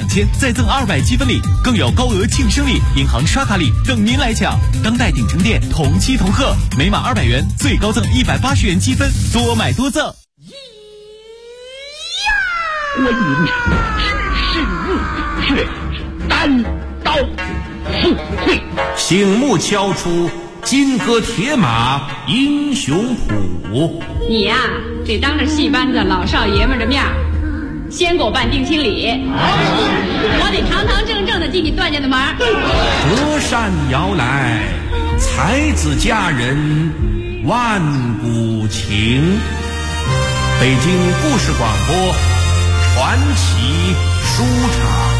2000再赠200积分礼，更有高额庆生礼、银行刷卡礼等您来抢。当代鼎城店同期同贺，每满200元最高赠180元积分，多买多赠。 关云长只是日月，单刀赴会， 醒目敲出金戈铁马英雄谱。 你呀，得当着戏班子老少爷们的面先给我办定亲礼，我得堂堂正正的进你段家的门。 隔山摇来，才子佳人万古情。北京故事广播传奇书场。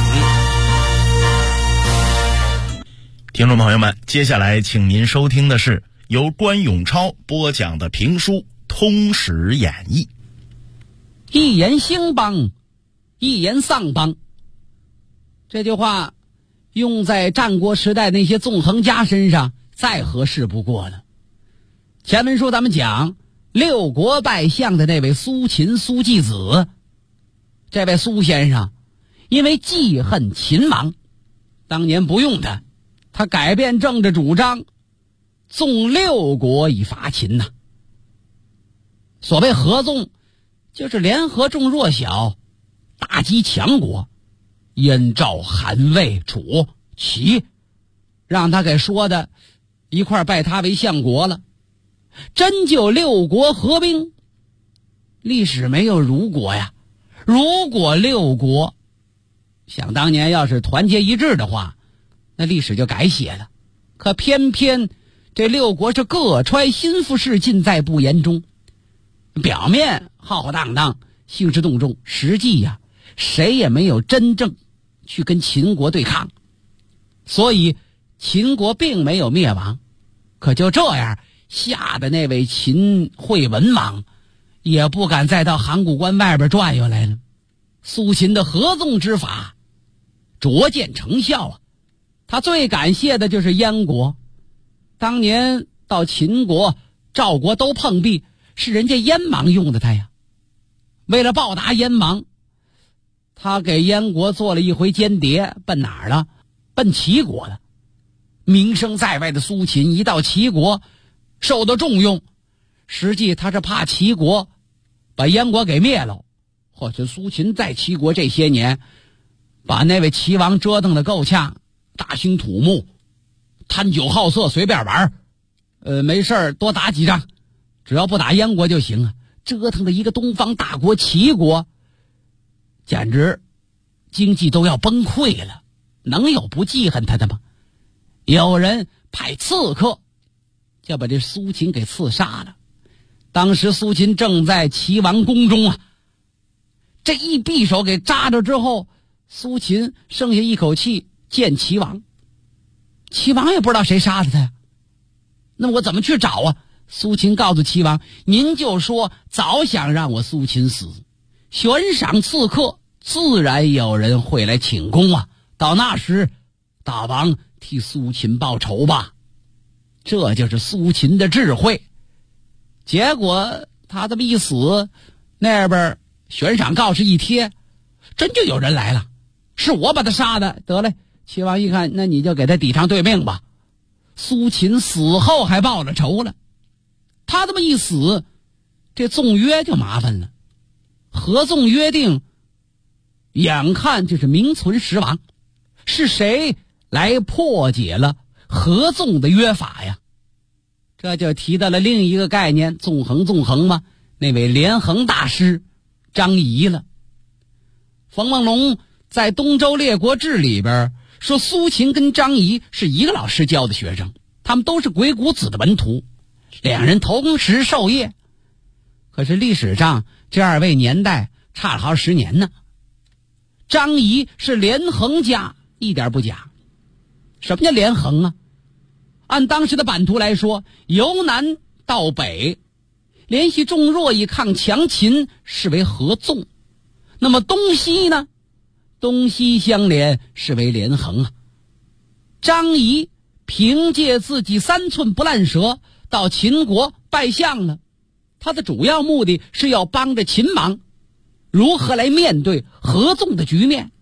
听众朋友们，接下来请您收听的是由关永超播讲的评书《通史演义》。 一言兴邦，一言丧邦。这句话用在战国时代那些纵横家身上再合适不过了。前文书咱们讲六国拜相的那位苏秦苏季子，这位苏先生因为记恨秦王，当年不用他改变政治主张，纵六国以伐秦呐。所谓合纵，就是联合众弱小，打击强国。燕赵韩魏楚齐，让他给说的一块拜他为相国了。真就六国合兵，历史没有如果呀。如果六国想当年要是团结一致的话，那历史就改写了。可偏偏这六国是各揣心腹事，尽在不言中。表面浩浩荡荡，兴师动众，实际呀，谁也没有真正去跟秦国对抗。所以秦国并没有灭亡。可就这样，吓得那位秦惠文王也不敢再到函谷关外边转悠来了。苏秦的合纵之法卓见成效啊！他最感谢的就是燕国，当年到秦国、赵国都碰壁，是人家燕王用的他呀。为了报答燕王，他给燕国做了一回间谍，奔哪儿了？奔齐国了。名声在外的苏秦一到齐国受到重用，实际他是怕齐国把燕国给灭了。或者苏秦在齐国这些年，把那位齐王折腾得够呛，大兴土木，贪酒好色，随便玩，没事多打几仗，只要不打燕国就行啊。折腾的一个东方大国齐国，简直经济都要崩溃了，能有不记恨他的吗？有人派刺客就把这苏秦给刺杀了。当时苏秦正在齐王宫中啊，这一匕首给扎着之后，苏秦剩下一口气见齐王。齐王也不知道谁杀的他呀，那我怎么去找啊？苏秦告诉齐王，您就说早想让我苏秦死，悬赏刺客，自然有人会来请功啊。到那时大王替苏秦报仇吧。这就是苏秦的智慧。结果他这么一死，那边悬赏告示一贴，真就有人来了，是我把他杀的。得嘞，齐王一看，那你就给他抵偿对命吧。苏秦死后还报了仇了。他这么一死，这纵约就麻烦了。合纵约定眼看就是名存实亡，是谁来破解了合纵的约法呀？这就提到了另一个概念，纵横嘛，那位连横大师张仪了。冯梦龙在《东周列国志》里边说，苏秦跟张仪是一个老师教的学生，他们都是鬼谷子的门徒，两人同时授业。可是历史上这二位年代差了好10年呢。张仪是连横家，一点不假。什么叫连横啊？按当时的版图来说，由南到北联系众弱以抗强秦，视为合纵。那么东西呢？东西相连，视为连横啊。张仪凭借自己3寸不烂舌到秦国拜相了，他的主要目的是要帮着秦王如何来面对合纵的局面。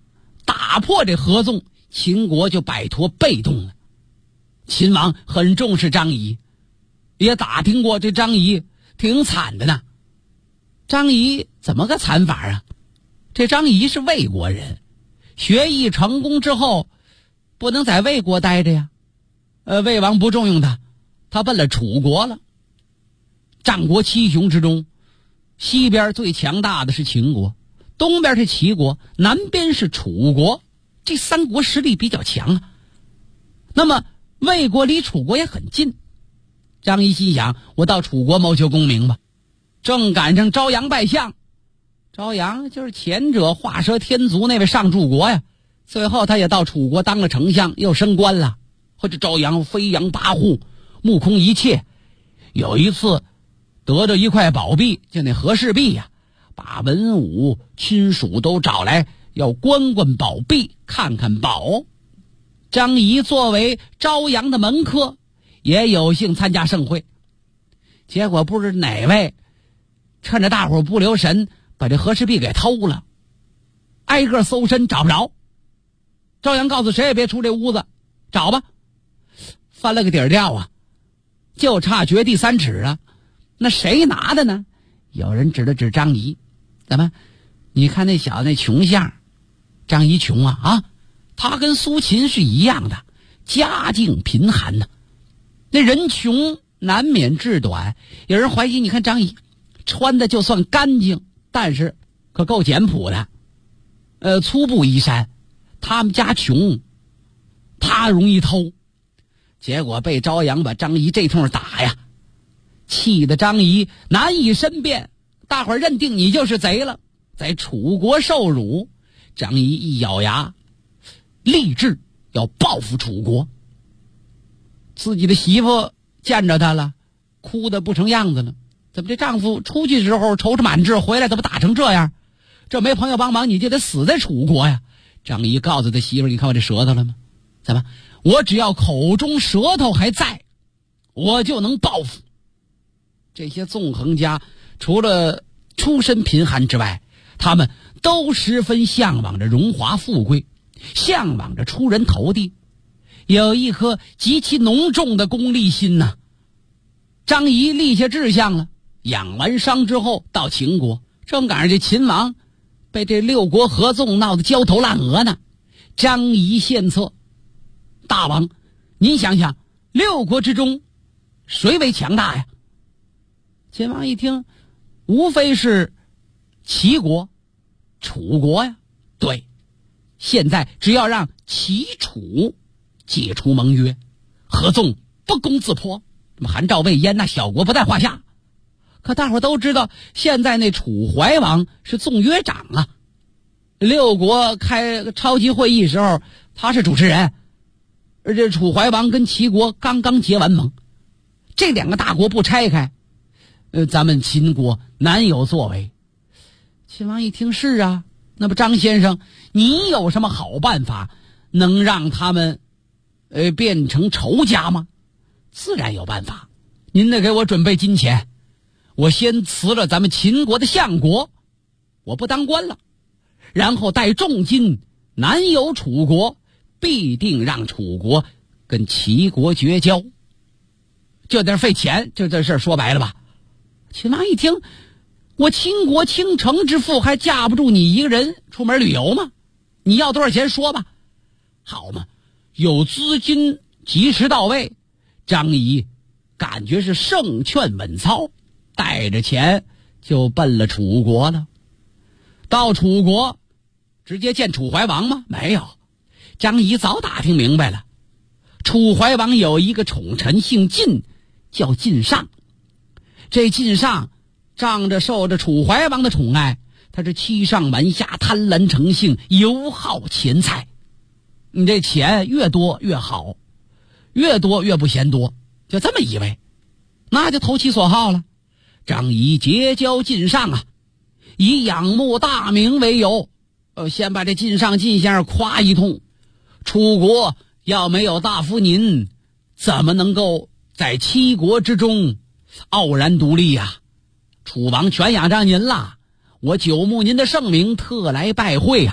打破这合纵，秦国就摆脱被动了。秦王很重视张仪，也打听过这张仪挺惨的呢。张仪怎么个惨法啊？这张仪是魏国人，学艺成功之后不能在魏国待着呀。魏王不重用他，他奔了楚国了。战国七雄之中，西边最强大的是秦国，东边是齐国，南边是楚国，这三国实力比较强啊。那么魏国离楚国也很近，张仪心想，我到楚国谋求功名吧。正赶上昭阳拜相，昭阳就是前者画蛇添足那位上柱国呀，最后他也到楚国当了丞相，又升官了。或者昭阳飞扬跋扈，目空一切。有一次得着一块宝币，就那和氏璧呀，把文武亲属都找来，要观观宝币，看看宝。张仪作为昭阳的门客，也有幸参加盛会。结果不知哪位趁着大伙不留神，把这和氏璧给偷了，挨个搜身找不着。昭阳告诉谁也别出这屋子，找吧。翻了个底儿掉啊，就差掘地三尺了。那谁拿的呢？有人指了指张仪，怎么？你看那小子那穷相，张仪穷啊，他跟苏秦是一样的，家境贫寒呢。那人穷难免志短，有人怀疑，你看张仪穿的就算干净，但是可够简朴的，粗布衣衫。他们家穷，他容易偷。结果被昭阳把张仪这通打呀，气得张仪难以申辩，大伙儿认定你就是贼了，在楚国受辱。张仪一咬牙，立志要报复楚国。自己的媳妇见着他了，哭得不成样子了。怎么这丈夫出去时候踌躇满志，回来怎么打成这样？这没朋友帮忙，你就得死在楚国呀。张仪告诉他媳妇，你看我这舌头了吗？怎么？我只要口中舌头还在，我就能报复。这些纵横家除了出身贫寒之外，他们都十分向往着荣华富贵，向往着出人头地，有一颗极其浓重的功利心呐。张仪立下志向了，养完伤之后到秦国，正赶上这秦王被这六国合纵闹得焦头烂额呢。张仪献策，大王，您想想，六国之中谁为强大呀？秦王一听，无非是齐国、楚国呀。对，现在只要让齐楚解除盟约，合纵不攻自破，什么韩赵魏燕那小国不在话下。可大伙都知道，现在那楚怀王是纵约长啊，六国开超级会议时候他是主持人，而这楚怀王跟齐国刚刚结完盟，这两个大国不拆开，咱们秦国难有作为。秦王一听，是啊，那么张先生，你有什么好办法能让他们变成仇家吗？自然有办法，您得给我准备金钱。我先辞了咱们秦国的相国，我不当官了，然后带重金南游楚国，必定让楚国跟齐国绝交。这点费钱，就这事儿说白了吧。秦王一听，我倾国倾城之富还架不住你一个人出门旅游吗？你要多少钱说吧。好嘛，有资金及时到位，张仪感觉是胜券稳操，带着钱就奔了楚国了。到楚国直接见楚怀王吗？没有，张仪早打听明白了，楚怀王有一个宠臣姓晋，叫晋上。这晋上仗着受着楚怀王的宠爱，他是欺上瞒下，贪婪成性，尤好钱财。你这钱越多越好，越多越不嫌多，就这么以为，那就投其所好了。张仪结交晋上啊，以仰慕大名为由，先把这晋上晋先生夸一通。楚国要没有大夫您，怎么能够在七国之中傲然独立呀？楚王全仰仗您了，我久慕您的盛名，特来拜会呀。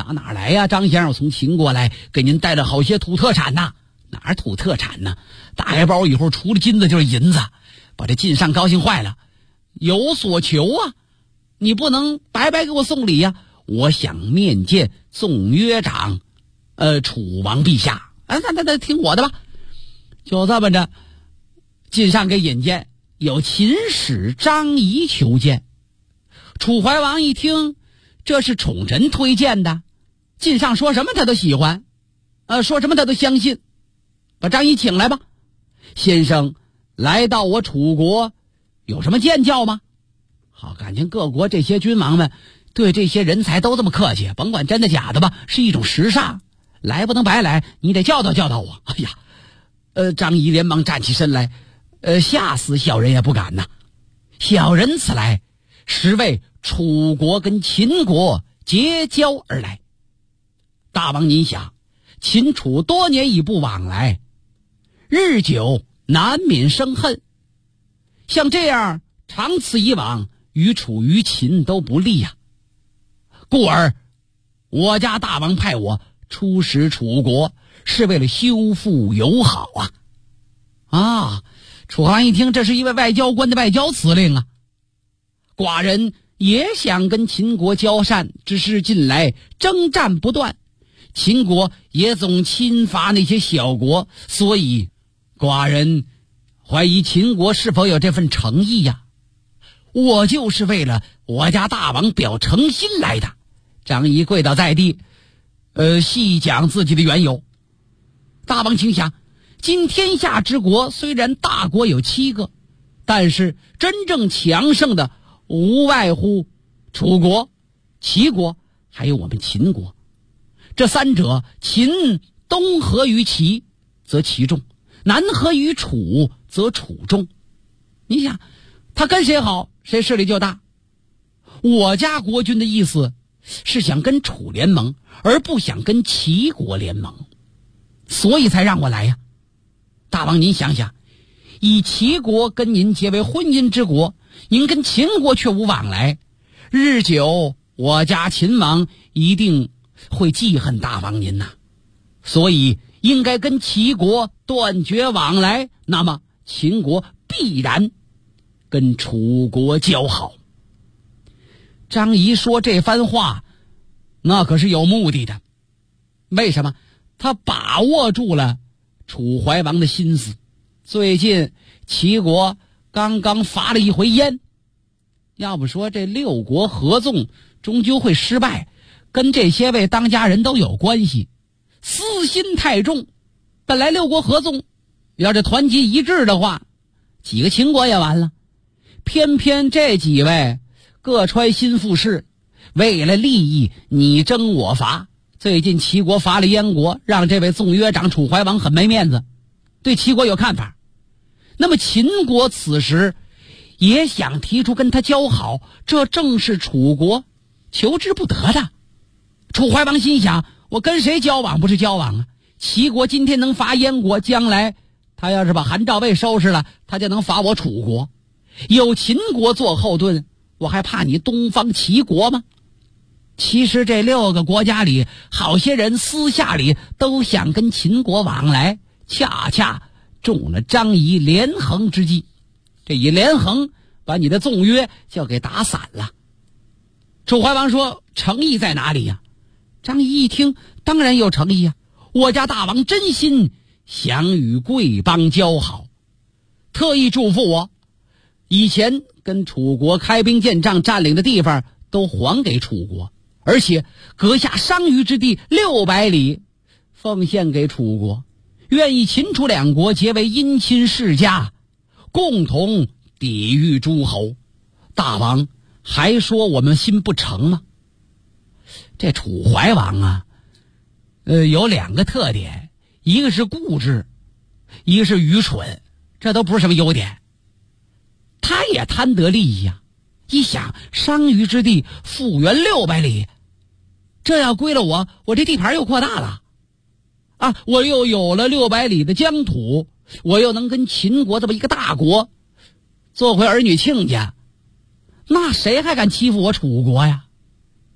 哪来呀？张先生，我从秦国来，给您带了好些土特产呐。哪儿土特产呢？打开包以后，除了金子就是银子，把这晋上高兴坏了，有所求啊！你不能白白给我送礼呀！我想面见纵约长，楚王陛下。那听我的吧。就这么着，晋上给引荐，有秦使张仪求见。楚怀王一听，这是宠臣推荐的，晋上说什么他都喜欢，说什么他都相信。把张仪请来吧。先生来到我楚国，有什么见教吗？好，感情各国这些君王们对这些人才都这么客气，甭管真的假的吧，是一种时尚。来不能白来，你得教导教导我。哎呀，张仪连忙站起身来，吓死小人也不敢呐。小人此来实为楚国跟秦国结交而来。大王您想，秦楚多年已不往来，日久难免生恨，像这样长此以往，于楚于秦都不利呀。故而我家大王派我出使楚国，是为了修复友好啊！楚王一听，这是一位外交官的外交辞令啊。寡人也想跟秦国交善，只是近来征战不断，秦国也总侵伐那些小国，所以寡人怀疑秦国是否有这份诚意呀。我就是为了我家大王表诚心来的。张仪跪倒在地，细讲自己的缘由。大王请想，今天下之国虽然大国有7个，但是真正强盛的无外乎楚国、齐国还有我们秦国。这三者，秦东合于齐则齐重，南合于楚则楚重。你想他跟谁好，谁势力就大。我家国君的意思是想跟楚联盟，而不想跟齐国联盟，所以才让我来呀。大王您想想，以齐国跟您结为婚姻之国，您跟秦国却无往来，日久我家秦王一定会记恨大王您呐。所以应该跟齐国断绝往来，那么秦国必然跟楚国交好。张仪说这番话，那可是有目的的。为什么？他把握住了楚怀王的心思。最近齐国刚刚伐了一回燕，要不说这6国合纵终究会失败，跟这些位当家人都有关系，私心太重。本来6国合纵要是团结一致的话，几个秦国也完了，偏偏这几位各揣心腹事，为了利益你争我伐。最近齐国伐了燕国，让这位纵约长楚怀王很没面子，对齐国有看法。那么秦国此时也想提出跟他交好，这正是楚国求之不得的。楚怀王心想，我跟谁交往不是交往啊？齐国今天能伐燕国，将来他要是把韩赵魏收拾了，他就能伐我楚国。有秦国做后盾，我还怕你东方齐国吗？其实这6个国家里，好些人私下里都想跟秦国往来，恰恰中了张仪连横之计。这一连横，把你的纵约就给打散了。楚怀王说，诚意在哪里呀？张仪一听，当然有诚意啊，我家大王真心想与贵邦交好，特意嘱咐我，以前跟楚国开兵建仗占领的地方都还给楚国，而且阁下商於之地600里奉献给楚国，愿意秦楚2国结为姻亲世家，共同抵御诸侯。大王还说我们心不诚吗？这楚怀王啊，有2个特点，一个是固执，一个是愚蠢，这都不是什么优点。他也贪得利益啊，一想商於之地复原600里，这要归了我，我这地盘又扩大了啊！我又有了600里的疆土，我又能跟秦国这么一个大国做回儿女亲家，那谁还敢欺负我楚国呀？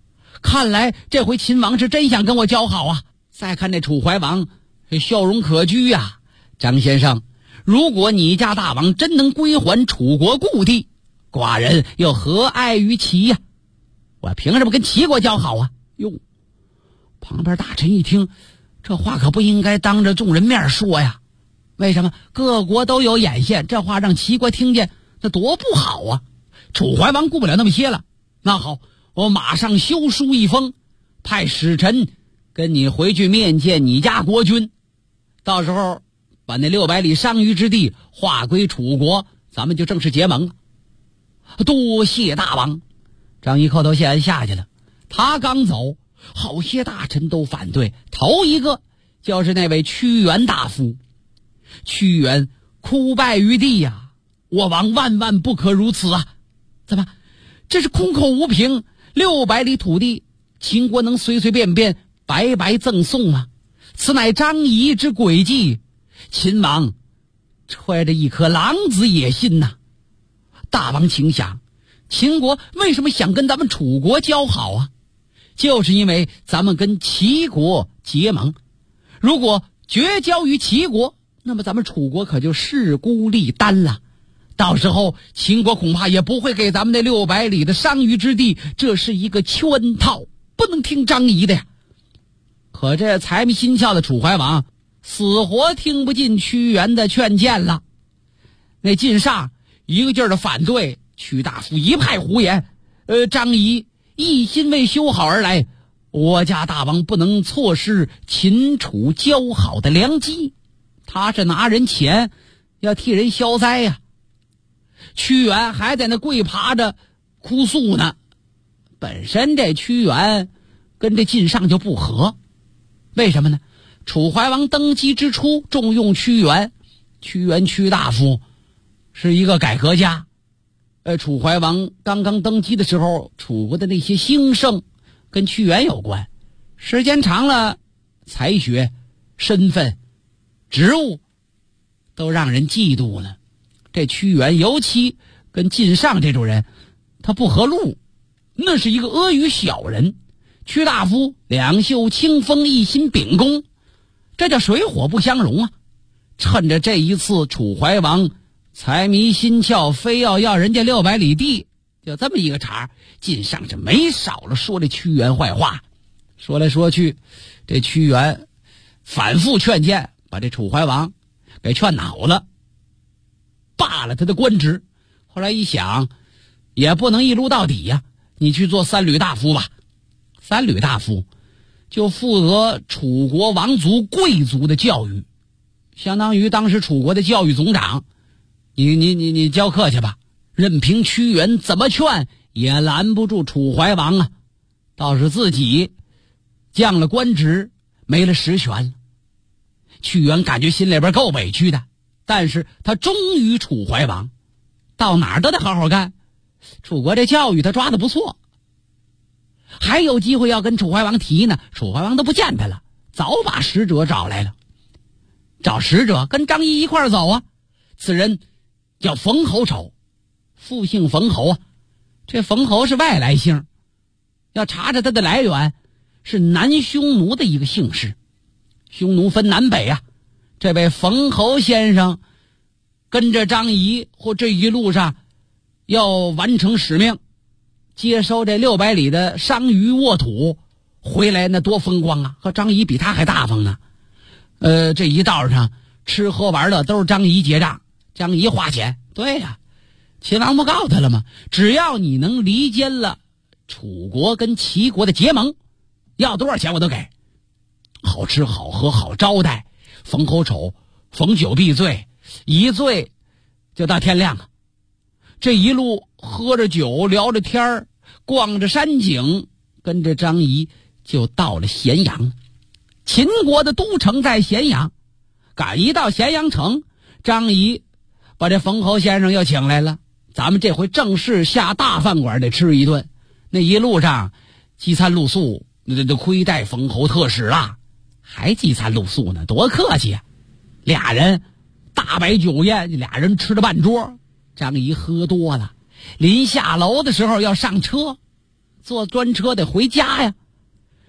看来这回秦王是真想跟我交好啊。再看这楚怀王，笑容可掬呀。张先生，如果你家大王真能归还楚国故地，寡人又何碍于其呀？我凭什么跟齐国交好啊？哟，旁边大臣一听，这话可不应该当着众人面说呀。为什么？各国都有眼线，这话让齐国听见，那多不好啊。楚怀王顾不了那么些了，那好，我马上修书一封，派使臣跟你回去面见你家国君，到时候把那600里商於之地划归楚国，咱们就正式结盟了。多谢大王。张仪叩头谢恩下去了。他刚走，好些大臣都反对，头一个就是那位屈原大夫。屈原哭拜于地呀，我王万万不可如此啊！怎么，这是空口无凭？600里土地，秦国能随随便便白白赠送吗？此乃张仪之诡计，秦王揣着一颗狼子野心呐！大王请想，秦国为什么想跟咱们楚国交好啊？就是因为咱们跟齐国结盟，如果绝交于齐国，那么咱们楚国可就势孤力单了。到时候秦国恐怕也不会给咱们那600里的商於之地，这是一个圈套，不能听张仪的呀。可这财迷心窍的楚怀王死活听不进屈原的劝谏了。那晋上一个劲儿的反对，屈大夫一派胡言。张仪一心为修好而来，我家大王不能错失秦楚交好的良机。他是拿人钱要替人消灾呀。屈原还在那跪爬着哭诉呢。本身这屈原跟这晋上就不合，为什么呢？楚怀王登基之初重用屈原，屈大夫是一个改革家。楚怀王刚刚登基的时候，楚国的那些兴盛跟屈原有关，时间长了，才学、身份、职务都让人嫉妒了。这屈原尤其跟晋上这种人，他不合路，那是一个阿谀小人。屈大夫两袖清风，一心秉公，这叫水火不相容啊。趁着这一次楚怀王财迷心窍，非要人家600里地，就这么一个茬，晋上是没少了说这屈原坏话。说来说去，这屈原反复劝谏，把这楚怀王给劝恼了，罢了他的官职。后来一想，也不能一撸到底呀，你去做3闾大夫吧。3闾大夫就负责楚国王族贵族的教育，相当于当时楚国的教育总长。你教课去吧。任凭屈原怎么劝也拦不住楚怀王啊，倒是自己降了官职，没了实权了。屈原感觉心里边够委屈的，但是他忠于楚怀王，到哪儿都得好好干。楚国这教育他抓得不错，还有机会要跟楚怀王提呢，楚怀王都不见他了，早把使者找来了。找使者跟张仪一块儿走啊。此人叫冯侯丑，复姓冯侯啊。这冯侯是外来姓，要查查他的来源，是南匈奴的一个姓氏。匈奴分南北啊。这位冯侯先生跟着张仪或这一路上要完成使命，接收这600里的商於沃土，回来那多风光啊，和张仪比他还大方呢。这一道上吃喝玩乐都是张仪结账，张仪花钱。对呀，秦王不告诉他了吗？只要你能离间了楚国跟齐国的结盟，要多少钱我都给。好吃好喝好招待，冯侯丑逢酒必醉，一醉就到天亮啊。这一路喝着酒聊着天儿，逛着山景，跟着张仪就到了咸阳。秦国的都城在咸阳，赶一到咸阳城，张仪把这冯侯先生又请来了。咱们这回正式下大饭馆得吃一顿。那一路上饥餐露宿，那亏待冯侯特使了，还饥餐露宿呢，多客气啊。俩人大摆酒宴，俩人吃了半桌。张仪喝多了，临下楼的时候要上车，坐专车得回家呀。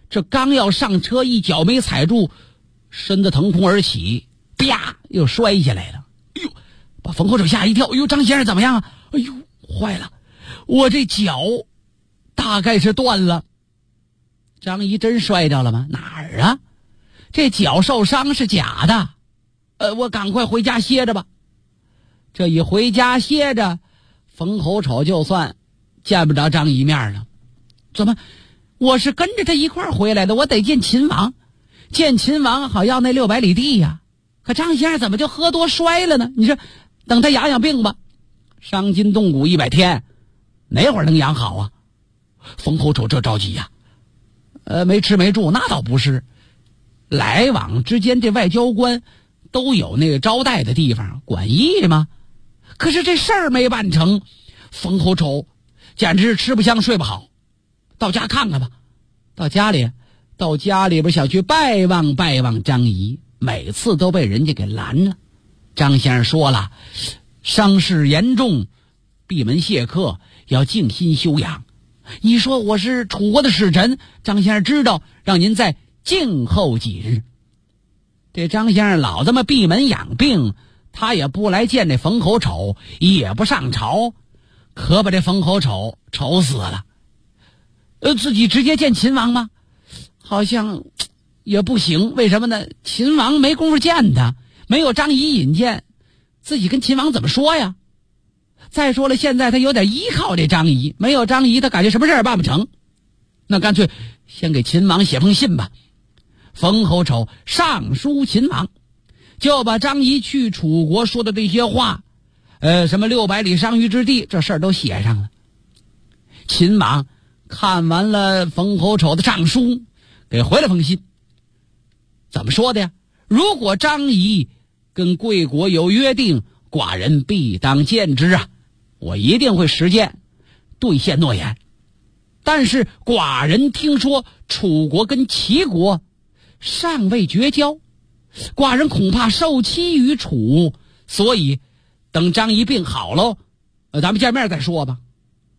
这刚要上车，一脚没踩住，身子腾空而起，啪又摔下来了。哎呦，把冯口手吓一跳。哎呦，张先生怎么样啊？哎呦，坏了，我这脚大概是断了。张仪真摔掉了吗？哪儿啊？这脚受伤是假的。我赶快回家歇着吧。这一回家歇着，冯口丑就算见不着张仪面了。怎么？我是跟着他一块儿回来的，我得见秦王，见秦王好要那600里地呀。可张先生怎么就喝多摔了呢？你说，等他养养病吧，伤筋动骨100天，哪会儿能养好啊？冯口丑这着急呀。没吃没住那倒不是，来往之间这外交官都有那个招待的地方，管驿嘛。可是这事儿没办成，冯口丑简直是吃不香睡不好。到家看看吧。到家里边想去拜望张仪，每次都被人家给拦了。张先生说了，伤势严重，闭门谢客，要静心休养。你说我是楚国的使臣，张先生知道，让您再静候几日。这张先生老这么闭门养病，他也不来见这冯口丑，也不上朝，可把这冯口丑愁死了。自己直接见秦王吗？好像也不行。为什么呢？秦王没工夫见他，没有张仪引荐，自己跟秦王怎么说呀？再说了，现在他有点依靠这张仪，没有张仪他感觉什么事儿办不成。那干脆先给秦王写封信吧。冯口丑上书秦王，就把张仪去楚国说的这些话，什么600里伤于之地，这事儿都写上了。秦王看完了冯口丑的上书，给回了封信。怎么说的呀？如果张仪跟贵国有约定，寡人必当见之啊，我一定会实践，兑现诺言。但是寡人听说楚国跟齐国尚未绝交，寡人恐怕受欺于楚，所以等张仪病好喽，咱们见面再说吧。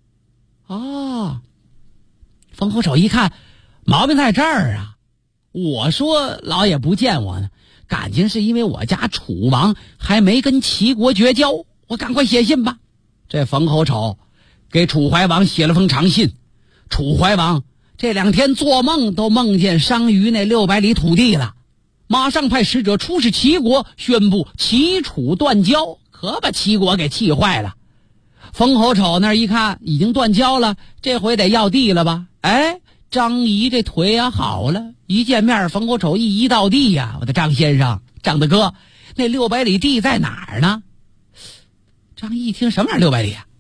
冯口丑一看毛病在这儿啊，我说老爷不见我呢，感情是因为我家楚王还没跟齐国绝交，我赶快写信吧。这冯口丑给楚怀王写了封长信，楚怀王这2天做梦都梦见伤于那600里土地了，马上派使者出使齐国，宣布齐楚断交，可把齐国给气坏了。冯口丑那一看已经断交了，这回得要地了吧？张仪这腿也好了，一见面冯口丑一移到地呀，我的张先生，张大哥，那600里地在哪儿呢？张仪一听什么玩意儿600里啊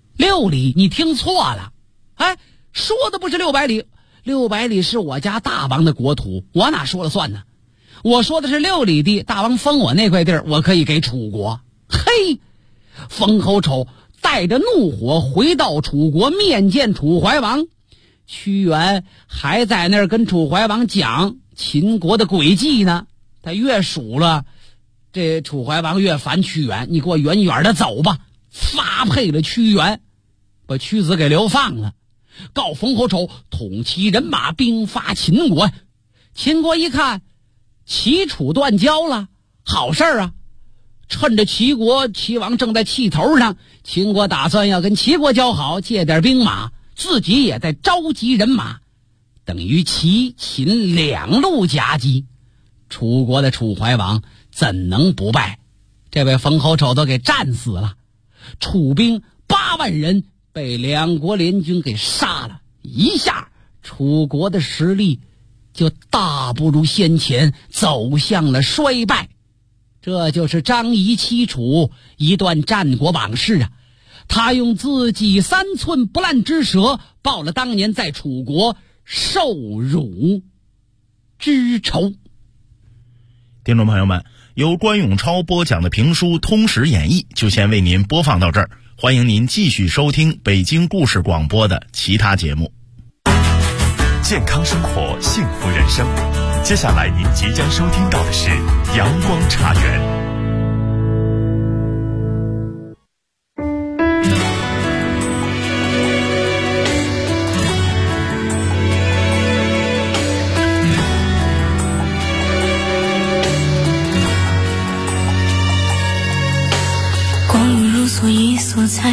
？6里，你听错了。说的不是600里，600里是我家大王的国土，我哪说了算呢？我说的是6里地，大王封我那块地儿，我可以给楚国。嘿，冯口丑带着怒火回到楚国面见楚怀王。屈原还在那儿跟楚怀王讲秦国的诡计呢，他越数了，这楚怀王越烦屈原，你给我远远的走吧，发配了屈原，把屈子给流放了，告冯口丑统骑人马兵发秦国。秦国一看齐楚断交了，好事啊，趁着齐王正在气头上，秦国打算要跟齐国交好，借点兵马，自己也在召集人马，等于齐秦2路夹击。楚国的楚怀王怎能不败？这位冯口丑都给战死了，楚兵8万人被2国联军给杀了，一下楚国的实力就大不如先前，走向了衰败。这就是张仪欺楚一段战国往事啊！他用自己3寸不烂之舌报了当年在楚国受辱之仇。 听众朋友们，由关永超播讲的评书《通史演义》就先为您播放到这儿，欢迎您继续收听北京故事广播的其他节目。 健康生活，幸福人生。接下来您即将收听到的是阳光茶园。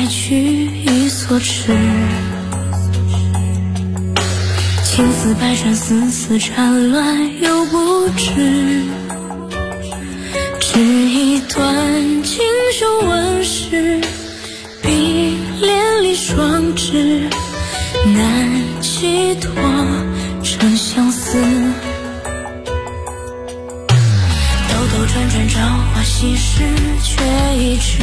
来去一所痴，情丝百转，丝丝缠乱又不知，只一段锦绣纹饰，碧连理双枝，难寄托成相思。兜兜转转，朝花夕拾，却已迟。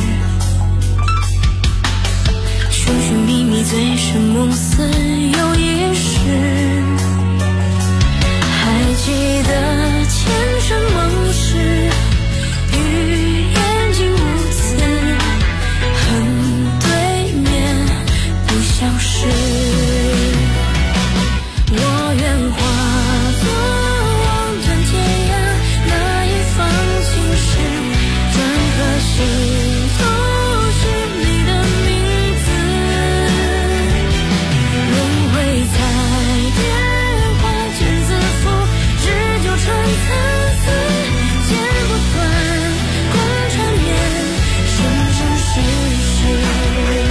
寻寻觅觅，醉生梦死又一世。还记得前尘梦事，与眼睛无词，恨对面不相识。我愿化作望断天涯那一方青石，转个心头是你的名字。轮回在电话间自负，只纠缠参差，剪不断，共缠绵，生生世世。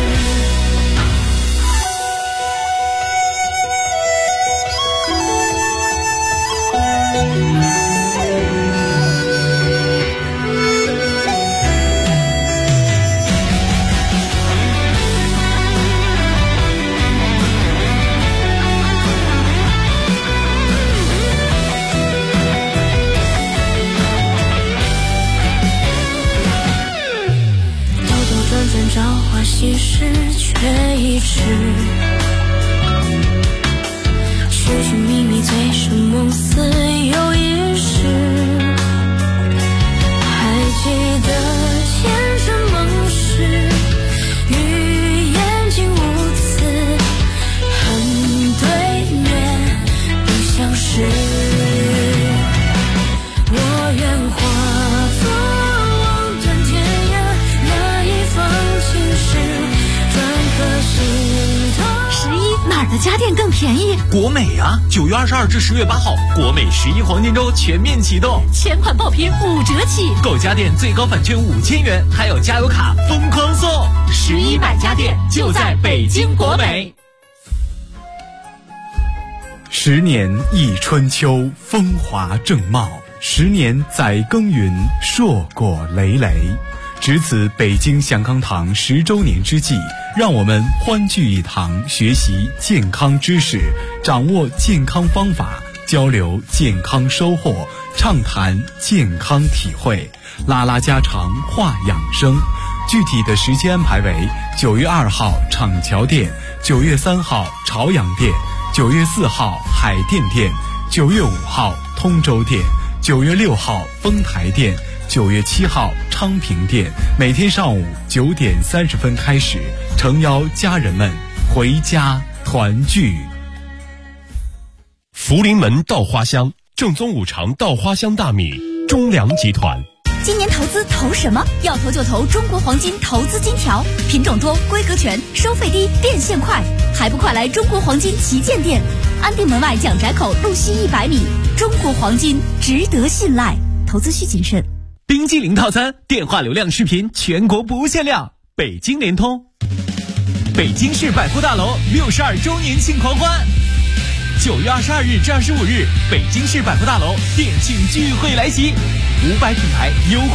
兜兜转转，朝花夕拾，却已迟。寻寻觅觅，醉生梦死又一世。还记得前尘梦事，与眼睛无词，恨对面不相识。我愿化作望断天涯那一方青石，转个心头。 哪儿的家电更便宜？ 国美啊！9月22至10月8号，国美11黄金周全面启动， 全款爆品5折起， 购家电最高返券5000元，还有加油卡疯狂送。 11买家电就在北京国美。 10年忆春秋，风华正茂；10年载耕耘，硕果累累。值此北京祥康堂10周年之际，让我们欢聚一堂，学习健康知识，掌握健康方法，交流健康收获，畅谈健康体会，拉拉家常，话养生。具体的时间安排为9月2号厂桥店，9月3号朝阳店，9月4号海淀店，9月5号通州店，9月6号丰台店，9月7号昌平店，每天上午9点30分开始，诚邀家人们回家团聚。 福临门稻花香，正宗五常稻花香大米，中粮集团。 今年投资投什么？要投就投中国黄金投资金条，品种多，规格全，收费低，变现快，还不快来中国黄金旗舰店，安定门外蒋宅口路西100米。中国黄金值得信赖，投资需谨慎。 冰激凌套餐，电话流量视频全国不限量，北京联通。北京市百货大楼62周年庆狂欢，9月22日至25日，北京市百货大楼店庆聚会来袭，500品牌优惠